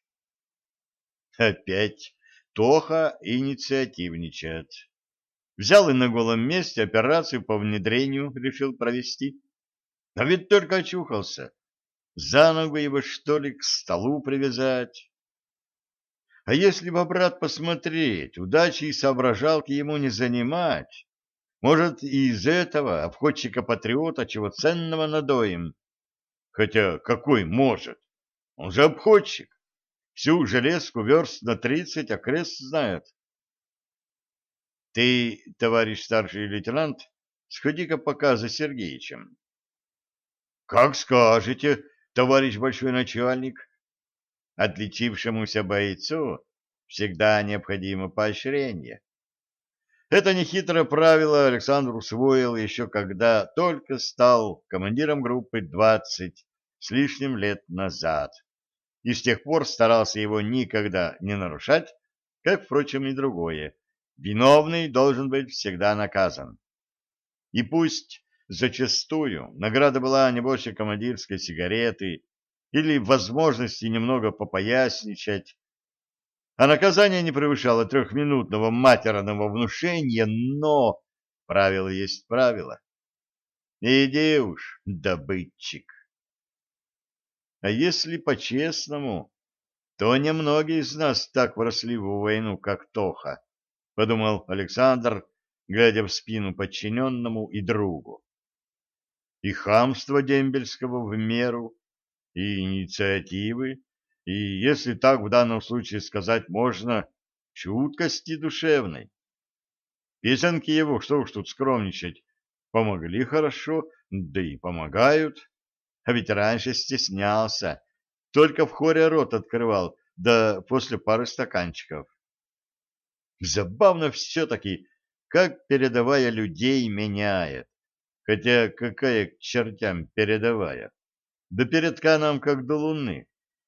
Опять Тоха инициативничает. Взял и на голом месте операцию по внедрению решил провести. А ведь только очухался. За ногу его, что ли, к столу привязать? А если бы, брат, посмотреть, удачи и соображалки ему не занимать, может, и из этого обходчика-патриота чего ценного надоим? Хотя какой может? Он же обходчик. Всю железку верст на тридцать окрест знает. Ты, товарищ старший лейтенант, сходи-ка пока за Сергеичем. Как скажете, товарищ большой начальник. Отличившемуся бойцу всегда необходимо поощрение. Это нехитрое правило Александр усвоил еще когда только стал командиром группы двадцать с лишним лет назад, и с тех пор старался его никогда не нарушать, как, впрочем, и другое. Виновный должен быть всегда наказан. И пусть зачастую награда была не больше командирской сигареты или возможности немного попоясничать, а наказание не превышало трехминутного матерного внушения, но правило есть правило. Иди уж, добытчик. А если по-честному, то немногие из нас так вросли в войну, как Тоха, — подумал Александр, глядя в спину подчиненному и другу. И хамство дембельского в меру, и инициативы, и, если так в данном случае сказать можно, чуткости душевной. Песенки его, что уж тут скромничать, помогли хорошо, да и помогают. А ведь раньше стеснялся, только в хоре рот открывал, да после пары стаканчиков. Забавно все-таки, как передовая людей меняет. Хотя какая к чертям передовая? Да передка нам как до луны.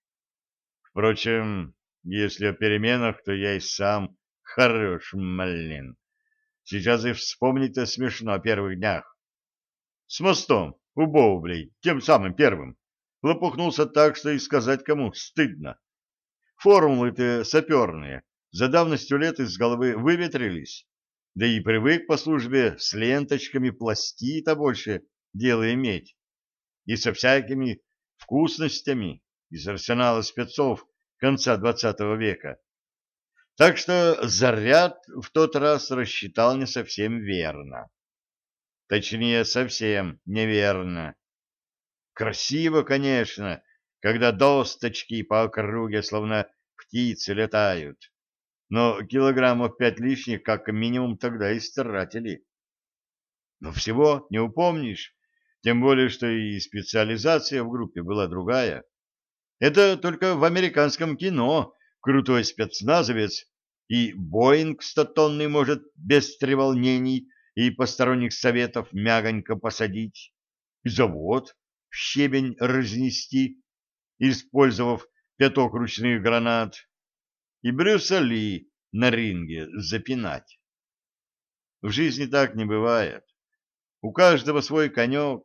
Впрочем, если о переменах, то я и сам хорош, малин. Сейчас и вспомнить-то смешно о первых днях. С мостом у Боублей, тем самым первым, лопухнулся так, что и сказать кому стыдно. Формулы-то саперные за давностью лет из головы выветрились, да и привык по службе с ленточками пласти-то больше дело иметь, и со всякими вкусностями из арсенала спецов конца двадцатого века. Так что заряд в тот раз рассчитал не совсем верно. Точнее, совсем неверно. Красиво, конечно, когда досточки по округе словно птицы летают, но килограммов пять лишних как минимум тогда и стратили. Но всего не упомнишь, тем более, что и специализация в группе была другая. Это только в американском кино крутой спецназовец и Боинг стотонный может без треволнений и посторонних советов мягонько посадить, и завод в щебень разнести, использовав пяток ручных гранат, и Брюса Ли на ринге запинать. В жизни так не бывает. У каждого свой конек.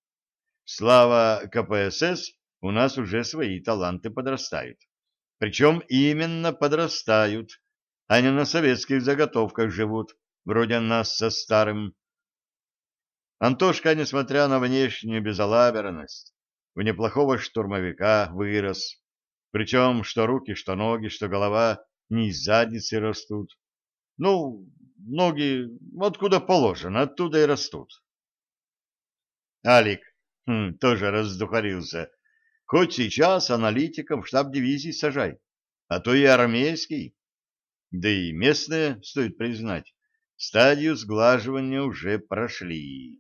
Слава ка пэ эс эс, у нас уже свои таланты подрастают. Причем именно подрастают, Они на советских заготовках живут, вроде нас со старым. Антошка, несмотря на внешнюю безалаберность, в неплохого штурмовика вырос. Причем что руки, что ноги, что голова не из задницы растут. Ну, ноги откуда положено, оттуда и растут. Алик хм, тоже раздухарился. Хоть сейчас аналитиком в штаб дивизии сажай, а то и армейский. Да и местные, стоит признать, стадию сглаживания уже прошли.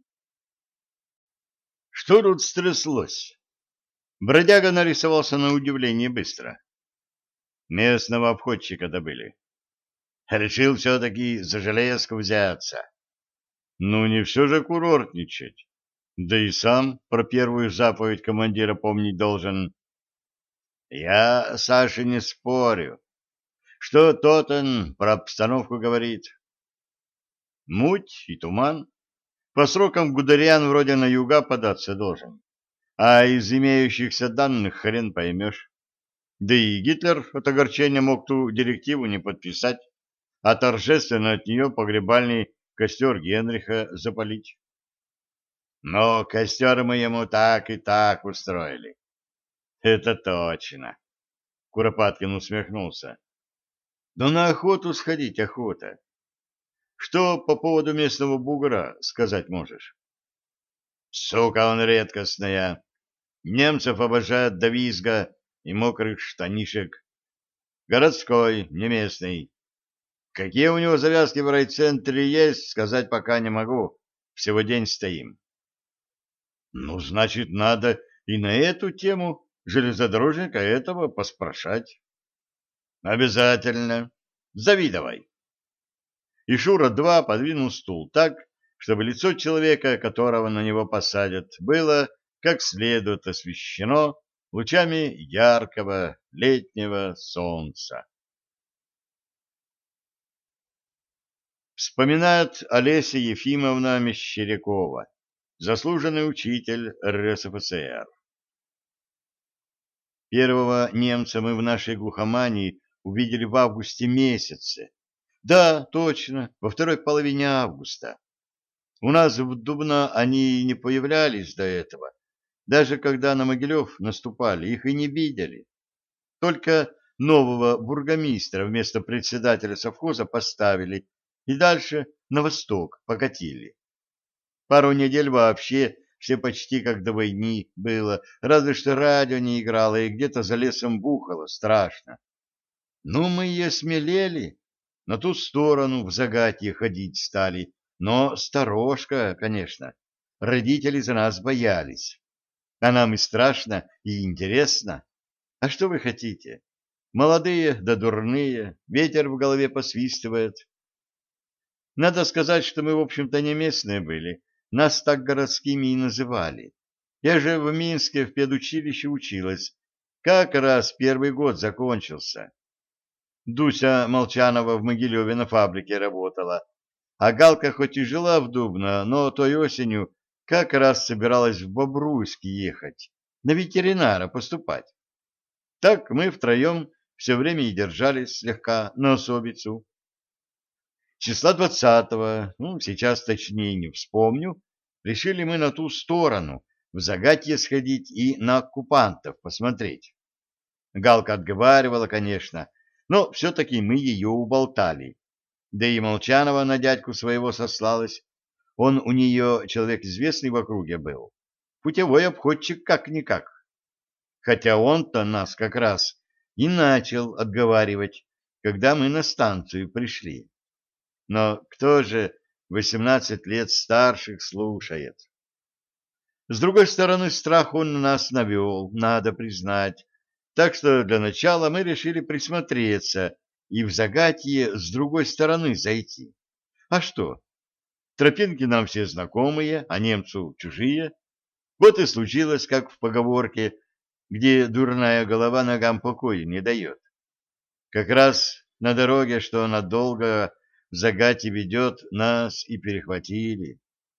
Что тут стряслось? Бродяга нарисовался на удивление быстро. Местного обходчика добыли. Решил все-таки за железку взяться. Ну, не все же курортничать. Да и сам про первую заповедь командира помнить должен. Я, Саша, не спорю. Что тот он про обстановку говорит? Муть и туман. По срокам Гудериан вроде на юга податься должен. А из имеющихся данных хрен поймешь. Да и Гитлер от огорчения мог ту директиву не подписать, а торжественно от нее погребальный костер Генриха запалить. Но костер мы ему так и так устроили. Это точно. Куропаткин усмехнулся. Но на охоту сходить охота. Что по поводу местного бугра сказать можешь? Сука он редкостная. Немцев обожает до визга и мокрых штанишек. Городской, не местный. Какие у него завязки в райцентре есть, сказать пока не могу. Всего день стоим. Ну, значит, надо и на эту тему железнодорожника этого поспрашать. Обязательно. Зови давай. И Шура-два подвинул стул так, чтобы лицо человека, которого на него посадят, было как следует освещено лучами яркого летнего солнца. Вспоминает Олеся Ефимовна Мещерякова, заслуженный учитель эр эс эф эс эр. Первого немца мы в нашей глухомании увидели в августе месяце. Да, точно, во второй половине августа. У нас в Дубно они не появлялись до этого. Даже когда на Могилев наступали, их и не видели. Только нового бургомистра вместо председателя совхоза поставили и дальше на восток покатили. Пару недель вообще все почти как до войны было, разве что радио не играло и где-то за лесом бухало страшно. Ну, мы и осмелели, на ту сторону в Загатье ходить стали, но сторожка, конечно, родители за нас боялись. А нам и страшно, и интересно. А что вы хотите? Молодые да дурные, ветер в голове посвистывает. Надо сказать, что мы, в общем-то, не местные были. Нас так городскими и называли. Я же в Минске в педучилище училась. Как раз первый год закончился. Дуся Молчанова в Могилеве на фабрике работала. А Галка хоть и жила в Дубно, но той осенью как раз собиралась в Бобруйск ехать, на ветеринара поступать. Так мы втроем все время и держались слегка на особицу. Числа двадцатого, ну, сейчас точнее не вспомню, решили мы на ту сторону, в Загатье сходить и на оккупантов посмотреть. Галка отговаривала, конечно, но все-таки мы ее уболтали. Да и Молчанова на дядьку своего сослалась. Он у нее человек известный в округе был. Путевой обходчик как-никак. Хотя он-то нас как раз и начал отговаривать, когда мы на станцию пришли. Но кто же восемнадцать лет старших слушает? С другой стороны, страх он на нас навел, надо признать. Так что для начала мы решили присмотреться и в Загатье с другой стороны зайти. А что? Тропинки нам все знакомые, а немцу чужие. Вот и случилось, как в поговорке, где дурная голова ногам покоя не дает. Как раз на дороге, что надолго в Загатье ведет, нас и перехватили.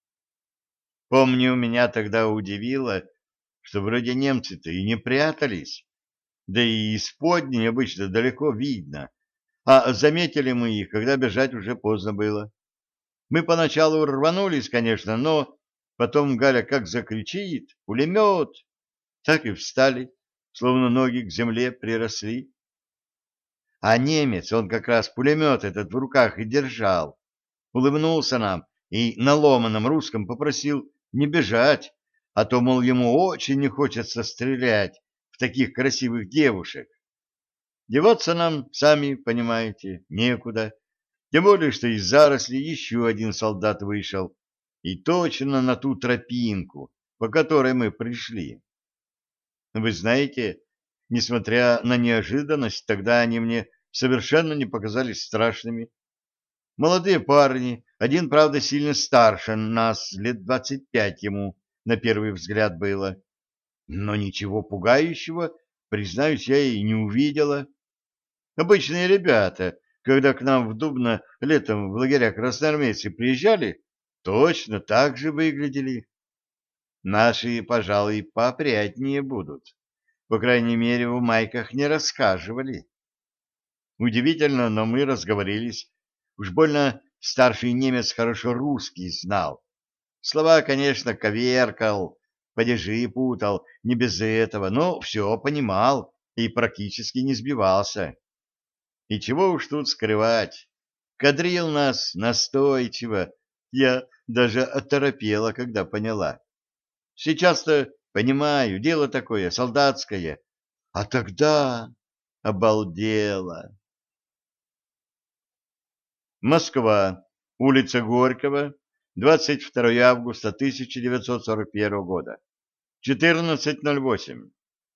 Помню, меня тогда удивило, что вроде немцы-то и не прятались, да и исподней обычно далеко видно, А заметили мы их, когда бежать уже поздно было. Мы поначалу рванулись, конечно, но потом Галя как закричит: «Пулемет!» Так и встали, словно ноги к земле приросли. А немец, он как раз пулемет этот в руках и держал, улыбнулся нам и на ломаном русском попросил не бежать, а то, мол, ему очень не хочется стрелять в таких красивых девушек. Деваться нам, сами понимаете, некуда. Тем более, что из зарослей еще один солдат вышел, и точно на ту тропинку, по которой мы пришли. Вы знаете, несмотря на неожиданность, тогда они мне совершенно не показались страшными. Молодые парни, один, правда, сильно старше нас, лет двадцать пять ему на первый взгляд было. Но ничего пугающего, признаюсь, я и не увидела. Обычные ребята, когда к нам в Дубно летом в лагеря красноармейцы приезжали, точно так же выглядели. Наши, пожалуй, поопрятнее будут. По крайней мере, в майках не рассказывали. Удивительно, но мы разговорились. Уж больно старший немец хорошо русский знал. Слова, конечно, коверкал, падежи путал, не без этого, но все понимал и практически не сбивался. И чего уж тут скрывать. Кадрил нас настойчиво. Я даже оторопела, когда поняла. Сейчас-то понимаю, дело такое, солдатское. А тогда обалдела. Москва. Улица Горького. двадцать второе августа тысяча девятьсот сорок первого года. четырнадцать ноль восемь.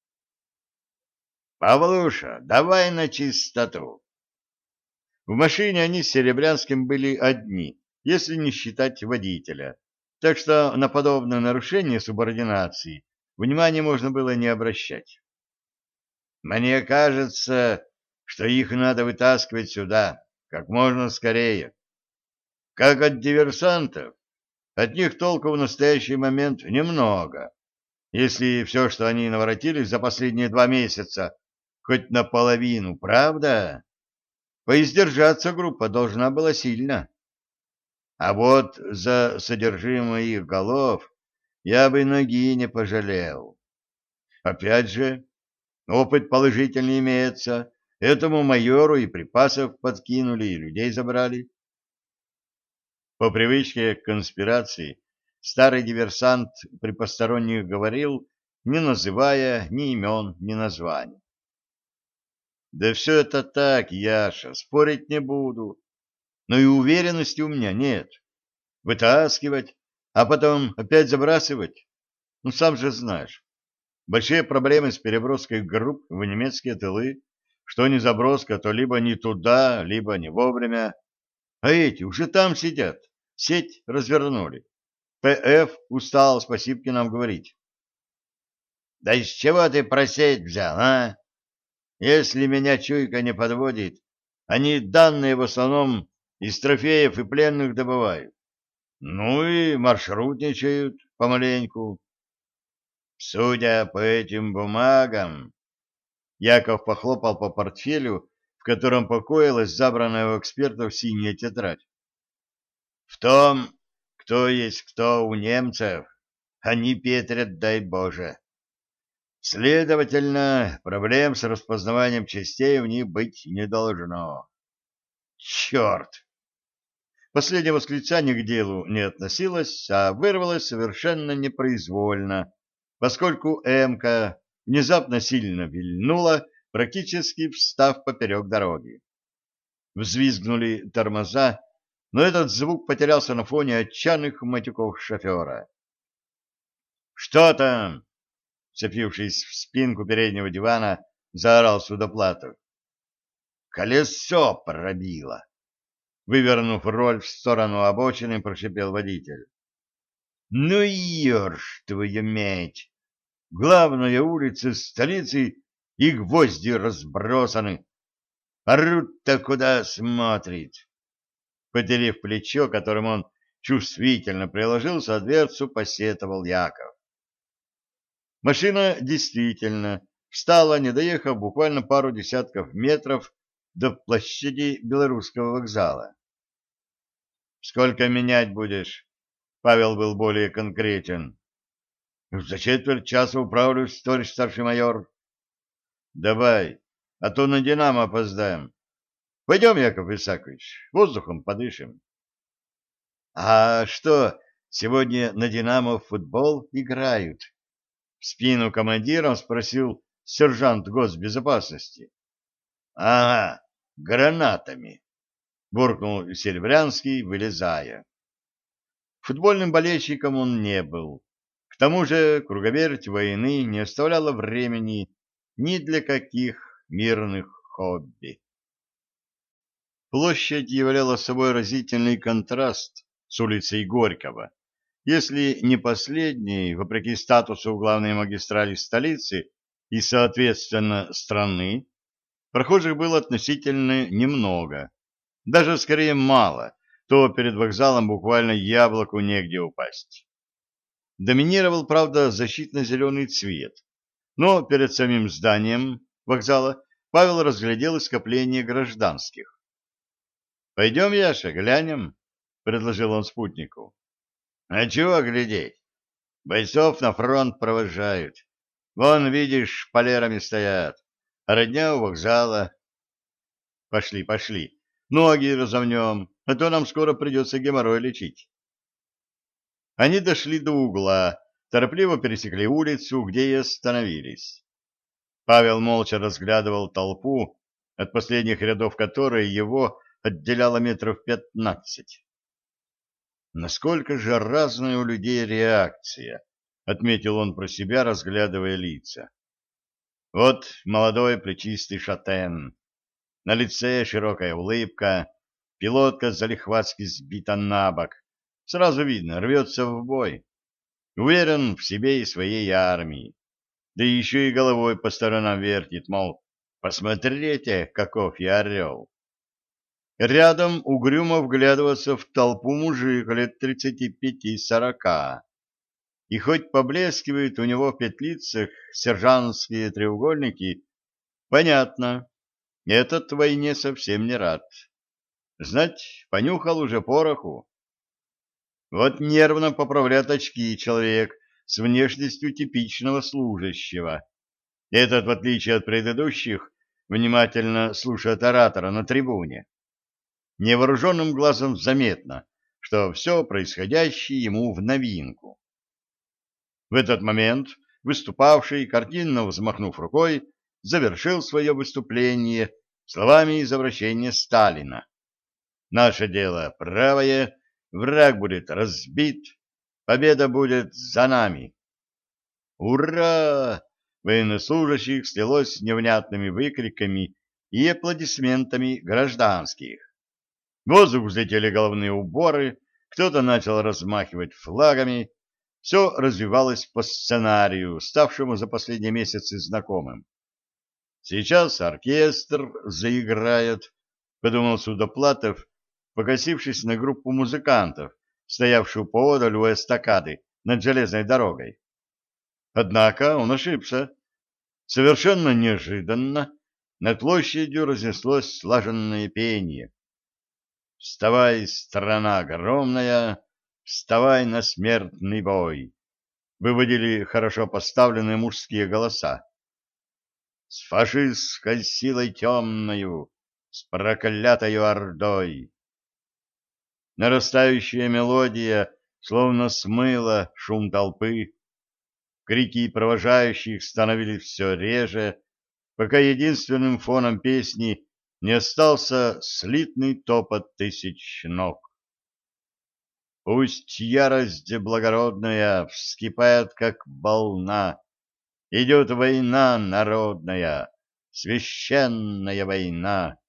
Павлуша, давай на чистоту. В машине они с Серебрянским были одни, если не считать водителя. Так что на подобное нарушение субординации внимания можно было не обращать. Мне кажется, что их надо вытаскивать сюда как можно скорее. Как от диверсантов, от них толку в настоящий момент немного. Если все, что они наворотили за последние два месяца, хоть наполовину, правда? Поиздержаться группа должна была сильно. А вот за содержимое их голов я бы ноги не пожалел. Опять же, опыт положительный имеется. Этому майору и припасов подкинули, и людей забрали. По привычке к конспирации старый диверсант при посторонних говорил, не называя ни имен, ни названий. Да все это так, Яша, спорить не буду. Но и уверенности у меня нет. Вытаскивать, а потом опять забрасывать. Ну, сам же знаешь. Большие проблемы с переброской групп в немецкие тылы. Что не заброска, то либо не туда, либо не вовремя. А эти уже там сидят. Сеть развернули. ПФ устал спасибки нам говорить. Да из чего ты про сеть взял, а? Если меня чуйка не подводит, они данные в основном из трофеев и пленных добывают. Ну и маршрутничают помаленьку. Судя по этим бумагам, Яков похлопал по портфелю, в котором покоилась забранная у экспертов синяя тетрадь. В том, кто есть кто у немцев, они петрят, дай Боже. Следовательно, проблем с распознаванием частей у них быть не должно. Черт! Последнее восклицание к делу не относилось, а вырвалось совершенно непроизвольно, поскольку «Эмка» внезапно сильно вильнула, практически встав поперек дороги. Взвизгнули тормоза, но этот звук потерялся на фоне отчаянных матюков шофера. «Что там?» — вцепившись в спинку переднего дивана, заорал Судоплатов. «Колесо пробило!» Вывернув руль в сторону обочины, прошипел водитель. «Ну, ерш, твою медь! Главная улица столицы, и гвозди разбросаны. Орут-то куда смотрит!» Потерев плечо, которым он чувствительно приложился, о дверцу посетовал Яков. Машина действительно встала, не доехав буквально пару десятков метров до площади Белорусского вокзала. — Сколько менять будешь? — Павел был более конкретен. — За четверть часа управлюсь, товарищ старший майор. — Давай, а то на «Динамо» опоздаем. Пойдем, Яков Исаакович, воздухом подышим. — А что, сегодня на «Динамо» в футбол играют? В спину командиром спросил сержант госбезопасности. — Ага, гранатами, — буркнул Серебрянский, вылезая. Футбольным болельщиком он не был. К тому же круговерть войны не оставляла времени ни для каких мирных хобби. Площадь являла собой разительный контраст с улицей Горького, если не последней, вопреки статусу главной магистрали столицы и, соответственно, страны, прохожих было относительно немного, даже скорее мало, то перед вокзалом буквально яблоку негде упасть. Доминировал, правда, защитно-зеленый цвет, но перед самим зданием вокзала Павел разглядел скопление гражданских. «Пойдем, Яша, глянем», — предложил он спутнику. «А чего глядеть? Бойцов на фронт провожают. Вон, видишь, шпалерами стоят, а родня у вокзала». «Пошли, пошли, ноги разомнем, а то нам скоро придется геморрой лечить». Они дошли до угла, торопливо пересекли улицу, где и остановились. Павел молча разглядывал толпу, от последних рядов которой его отделяло метров пятнадцать. «Насколько же разная у людей реакция», — отметил он про себя, разглядывая лица. Вот молодой плечистый шатен, на лице широкая улыбка, пилотка залихватски сбита на бок, сразу видно, рвется в бой, уверен в себе и своей армии, да еще и головой по сторонам вертит, мол, посмотрите, каков я орел. Рядом угрюмо вглядываться в толпу мужик лет тридцати пяти-сорока. И хоть поблескивают у него в петлицах сержантские треугольники, понятно, этот в войне совсем не рад. Знать, понюхал уже пороху. Вот нервно поправляет очки человек с внешностью типичного служащего. Этот, в отличие от предыдущих, внимательно слушает оратора на трибуне. Невооруженным глазом заметно, что все происходящее ему в новинку. В этот момент выступавший, картинно взмахнув рукой, завершил свое выступление словами из обращения Сталина. «Наше дело правое, враг будет разбит, победа будет за нами». «Ура!» военнослужащих слилось невнятными выкриками и аплодисментами гражданских. В воздух взлетели головные уборы, кто-то начал размахивать флагами. Все развивалось по сценарию, ставшему за последние месяцы знакомым. «Сейчас оркестр заиграет», — подумал Судоплатов, покосившись на группу музыкантов, стоявшую поодаль у эстакады над железной дорогой. Однако он ошибся. Совершенно неожиданно над площадью разнеслось слаженное пение. «Вставай, страна огромная, вставай на смертный бой!» выводили хорошо поставленные мужские голоса. «С фашистской силой темною, с проклятою ордой!» Нарастающая мелодия словно смыла шум толпы. Крики провожающих становились все реже, пока единственным фоном песни не остался слитный топот тысяч ног. Пусть ярость благородная вскипает, как волна, идет война народная, священная война.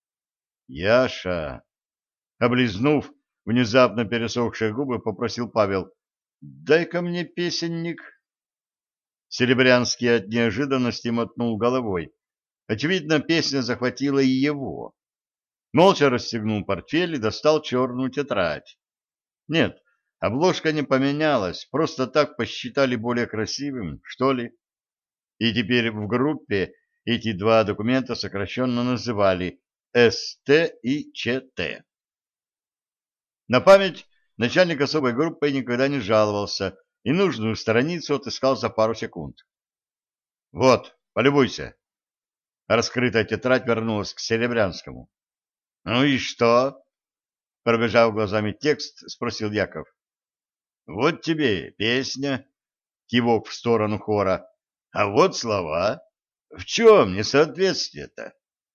Яша, облизнув внезапно пересохшие губы, попросил Павел: «Дай-ка мне песенник». Серебрянский от неожиданности мотнул головой. Очевидно, песня захватила и его. Молча расстегнул портфель и достал черную тетрадь. Нет, обложка не поменялась, просто так посчитали более красивым, что ли. И теперь в группе эти два документа сокращенно называли С Т и Ч Т. На память начальник особой группы никогда не жаловался и нужную страницу отыскал за пару секунд. Вот, полюбуйся. Раскрытая тетрадь вернулась к Серебрянскому. Ну и что? Пробежав глазами текст, спросил Яков. Вот тебе песня, кивок в сторону хора, а вот слова. В чем несоответствие-то?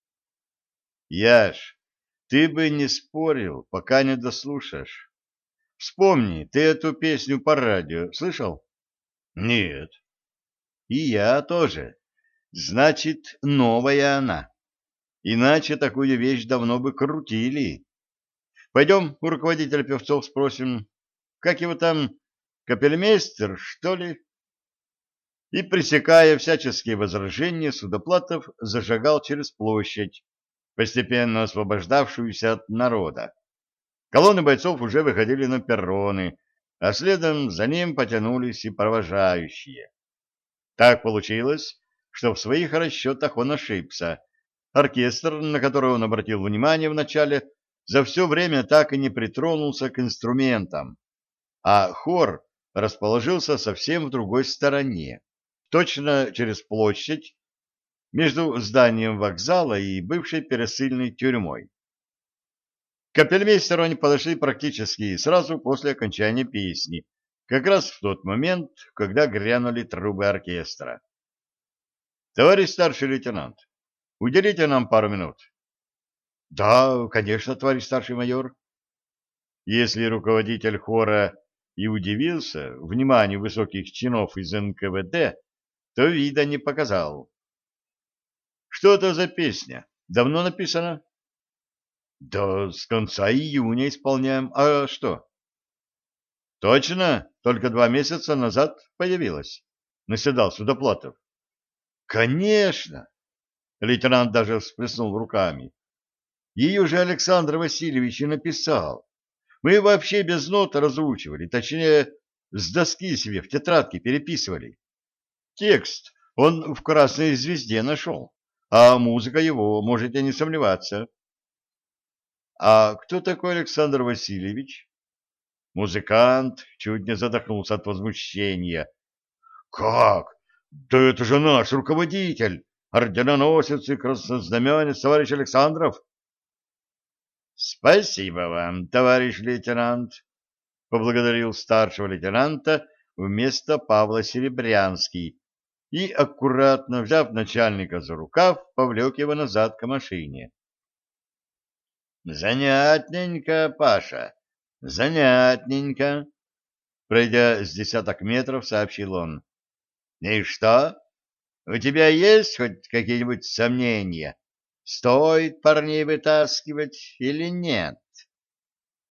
Яш, ты бы не спорил, пока не дослушаешь. Вспомни, ты эту песню по радио слышал? Нет. И я тоже. Значит, новая она. Иначе такую вещь давно бы крутили. Пойдем у руководителя певцов спросим, как его там, капельмейстер, что ли? И, пресекая всяческие возражения, Судоплатов зашагал через площадь, постепенно освобождавшуюся от народа. Колонны бойцов уже выходили на перроны, а следом за ним потянулись и провожающие. Так получилось, что в своих расчетах он ошибся. Оркестр, на который он обратил внимание вначале, за все время так и не притронулся к инструментам, а хор расположился совсем в другой стороне, точно через площадь, между зданием вокзала и бывшей пересыльной тюрьмой. К капельмейстеру они подошли практически сразу после окончания песни, как раз в тот момент, когда грянули трубы оркестра. «Товарищ старший лейтенант, уделите нам пару минут». «Да, конечно, товарищ старший майор». Если руководитель хора и удивился вниманию высоких чинов из эн ка вэ дэ, то вида не показал. «Что это за песня? Давно написана?» «Да с конца июня исполняем. А что?» «Точно? Только два месяца назад появилась?» — наседал Судоплатов. «Конечно!» — лейтенант даже всплеснул руками. «Ее же Александр Васильевич и написал. Мы вообще без нот разучивали, точнее, с доски себе в тетрадке переписывали. Текст он в «Красной звезде» нашел, а музыка его, можете не сомневаться». «А кто такой Александр Васильевич?» Музыкант чуть не задохнулся от возмущения. «Как? Да это же наш руководитель, орденоносец и краснознаменец товарищ Александров!» «Спасибо вам, товарищ лейтенант», — поблагодарил старшего лейтенанта вместо Павла Серебрянский и, аккуратно взяв начальника за рукав, повлек его назад к машине. «Занятненько, Паша, занятненько», — пройдя с десяток метров, сообщил он. «И что? У тебя есть хоть какие-нибудь сомнения? Стоит парней вытаскивать или нет?»